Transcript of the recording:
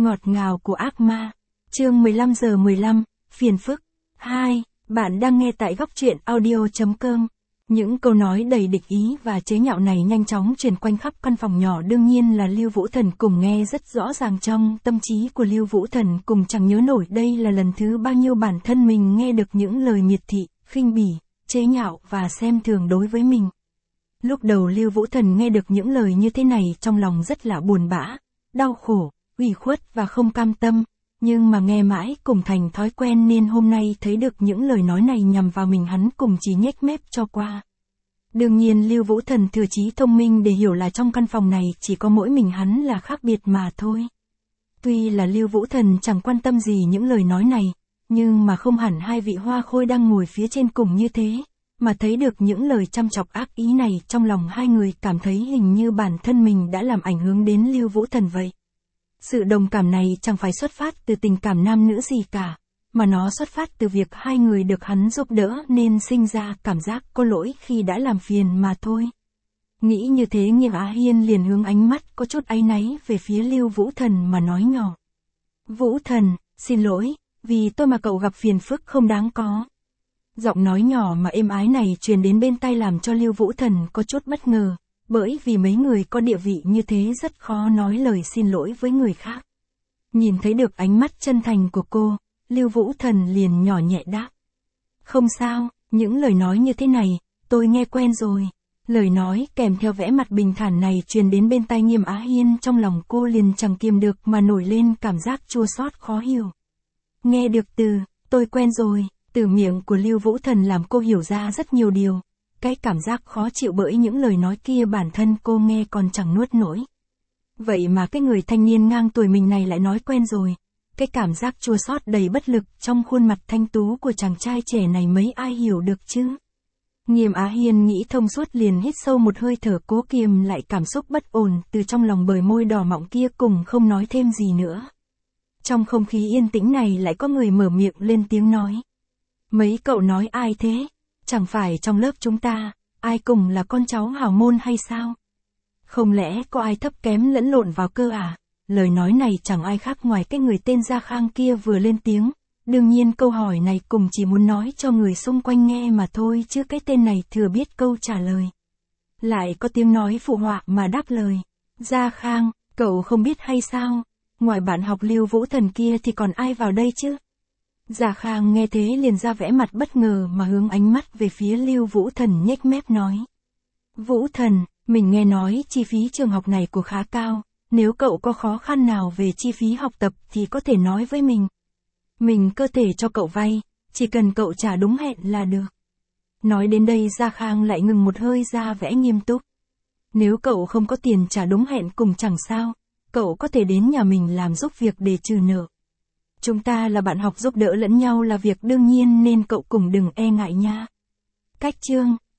ngọt ngào của ác ma. Chương 15:15, phiền phức. 2. Bạn đang nghe tại Góc Truyện Audio.com. Những câu nói đầy địch ý và chế nhạo này nhanh chóng truyền quanh khắp căn phòng nhỏ, đương nhiên là Lưu Vũ Thần cùng nghe rất rõ ràng. Trong tâm trí của Lưu Vũ Thần cùng chẳng nhớ nổi đây là lần thứ bao nhiêu bản thân mình nghe được những lời miệt thị, khinh bỉ, chế nhạo và xem thường đối với mình. Lúc đầu Lưu Vũ Thần nghe được những lời như thế này trong lòng rất là buồn bã, đau khổ, ủy khuất và không cam tâm, nhưng mà nghe mãi cùng thành thói quen nên hôm nay thấy được những lời nói này nhằm vào mình, hắn cùng chỉ nhếch mép cho qua. Đương nhiên Lưu Vũ Thần thừa trí thông minh để hiểu là trong căn phòng này chỉ có mỗi mình hắn là khác biệt mà thôi. Tuy là Lưu Vũ Thần chẳng quan tâm gì những lời nói này, nhưng mà không hẳn hai vị hoa khôi đang ngồi phía trên cùng như thế, mà thấy được những lời chăm chọc ác ý này, trong lòng hai người cảm thấy hình như bản thân mình đã làm ảnh hưởng đến Lưu Vũ Thần vậy. Sự đồng cảm này chẳng phải xuất phát từ tình cảm nam nữ gì cả, mà nó xuất phát từ việc hai người được hắn giúp đỡ nên sinh ra cảm giác có lỗi khi đã làm phiền mà thôi. Nghĩ như thế, Nghiêm Á Hiên liền hướng ánh mắt có chút áy náy về phía Lưu Vũ Thần mà nói nhỏ. Vũ Thần, xin lỗi, vì tôi mà cậu gặp phiền phức không đáng có. Giọng nói nhỏ mà êm ái này truyền đến bên tai làm cho Lưu Vũ Thần có chút bất ngờ, bởi vì mấy người có địa vị như thế rất khó nói lời xin lỗi với người khác. Nhìn thấy được ánh mắt chân thành của cô, Lưu Vũ Thần liền nhỏ nhẹ đáp. Không sao, những lời nói như thế này, tôi nghe quen rồi. Lời nói kèm theo vẻ mặt bình thản này truyền đến bên tai Nghiêm Á Hiên, trong lòng cô liền chẳng kiềm được mà nổi lên cảm giác chua xót khó hiểu. Nghe được từ, tôi quen rồi, từ miệng của Lưu Vũ Thần làm cô hiểu ra rất nhiều điều. Cái cảm giác khó chịu bởi những lời nói kia bản thân cô nghe còn chẳng nuốt nổi. Vậy mà cái người thanh niên ngang tuổi mình này lại nói quen rồi. Cái cảm giác chua xót đầy bất lực trong khuôn mặt thanh tú của chàng trai trẻ này mấy ai hiểu được chứ? Nghiêm Á Hiên nghĩ thông suốt liền hít sâu một hơi thở, cố kiềm lại cảm xúc bất ổn từ trong lòng bờ môi đỏ mọng kia, cùng không nói thêm gì nữa. Trong không khí yên tĩnh này lại có người mở miệng lên tiếng nói. Mấy cậu nói ai thế? Chẳng phải trong lớp chúng ta, ai cùng là con cháu hào môn hay sao? Không lẽ có ai thấp kém lẫn lộn vào cơ à? Lời nói này chẳng ai khác ngoài cái người tên Gia Khang kia vừa lên tiếng. Đương nhiên câu hỏi này cùng chỉ muốn nói cho người xung quanh nghe mà thôi, chứ cái tên này thừa biết câu trả lời. Lại có tiếng nói phụ họa mà đáp lời. Gia Khang, cậu không biết hay sao? Ngoài bạn học Lưu Vũ Thần kia thì còn ai vào đây chứ? Gia Khang nghe thế liền ra vẻ mặt bất ngờ mà hướng ánh mắt về phía Lưu Vũ Thần, nhếch mép nói. Vũ Thần, mình nghe nói chi phí trường học này của khá cao, nếu cậu có khó khăn nào về chi phí học tập thì có thể nói với mình. Mình có thể cho cậu vay, chỉ cần cậu trả đúng hẹn là được. Nói đến đây Gia Khang lại ngừng một hơi, ra vẻ nghiêm túc. Nếu cậu không có tiền trả đúng hẹn cùng chẳng sao, cậu có thể đến nhà mình làm giúp việc để trừ nợ. Chúng ta là bạn học, giúp đỡ lẫn nhau là việc đương nhiên nên cậu cùng đừng e ngại nha. Cách chương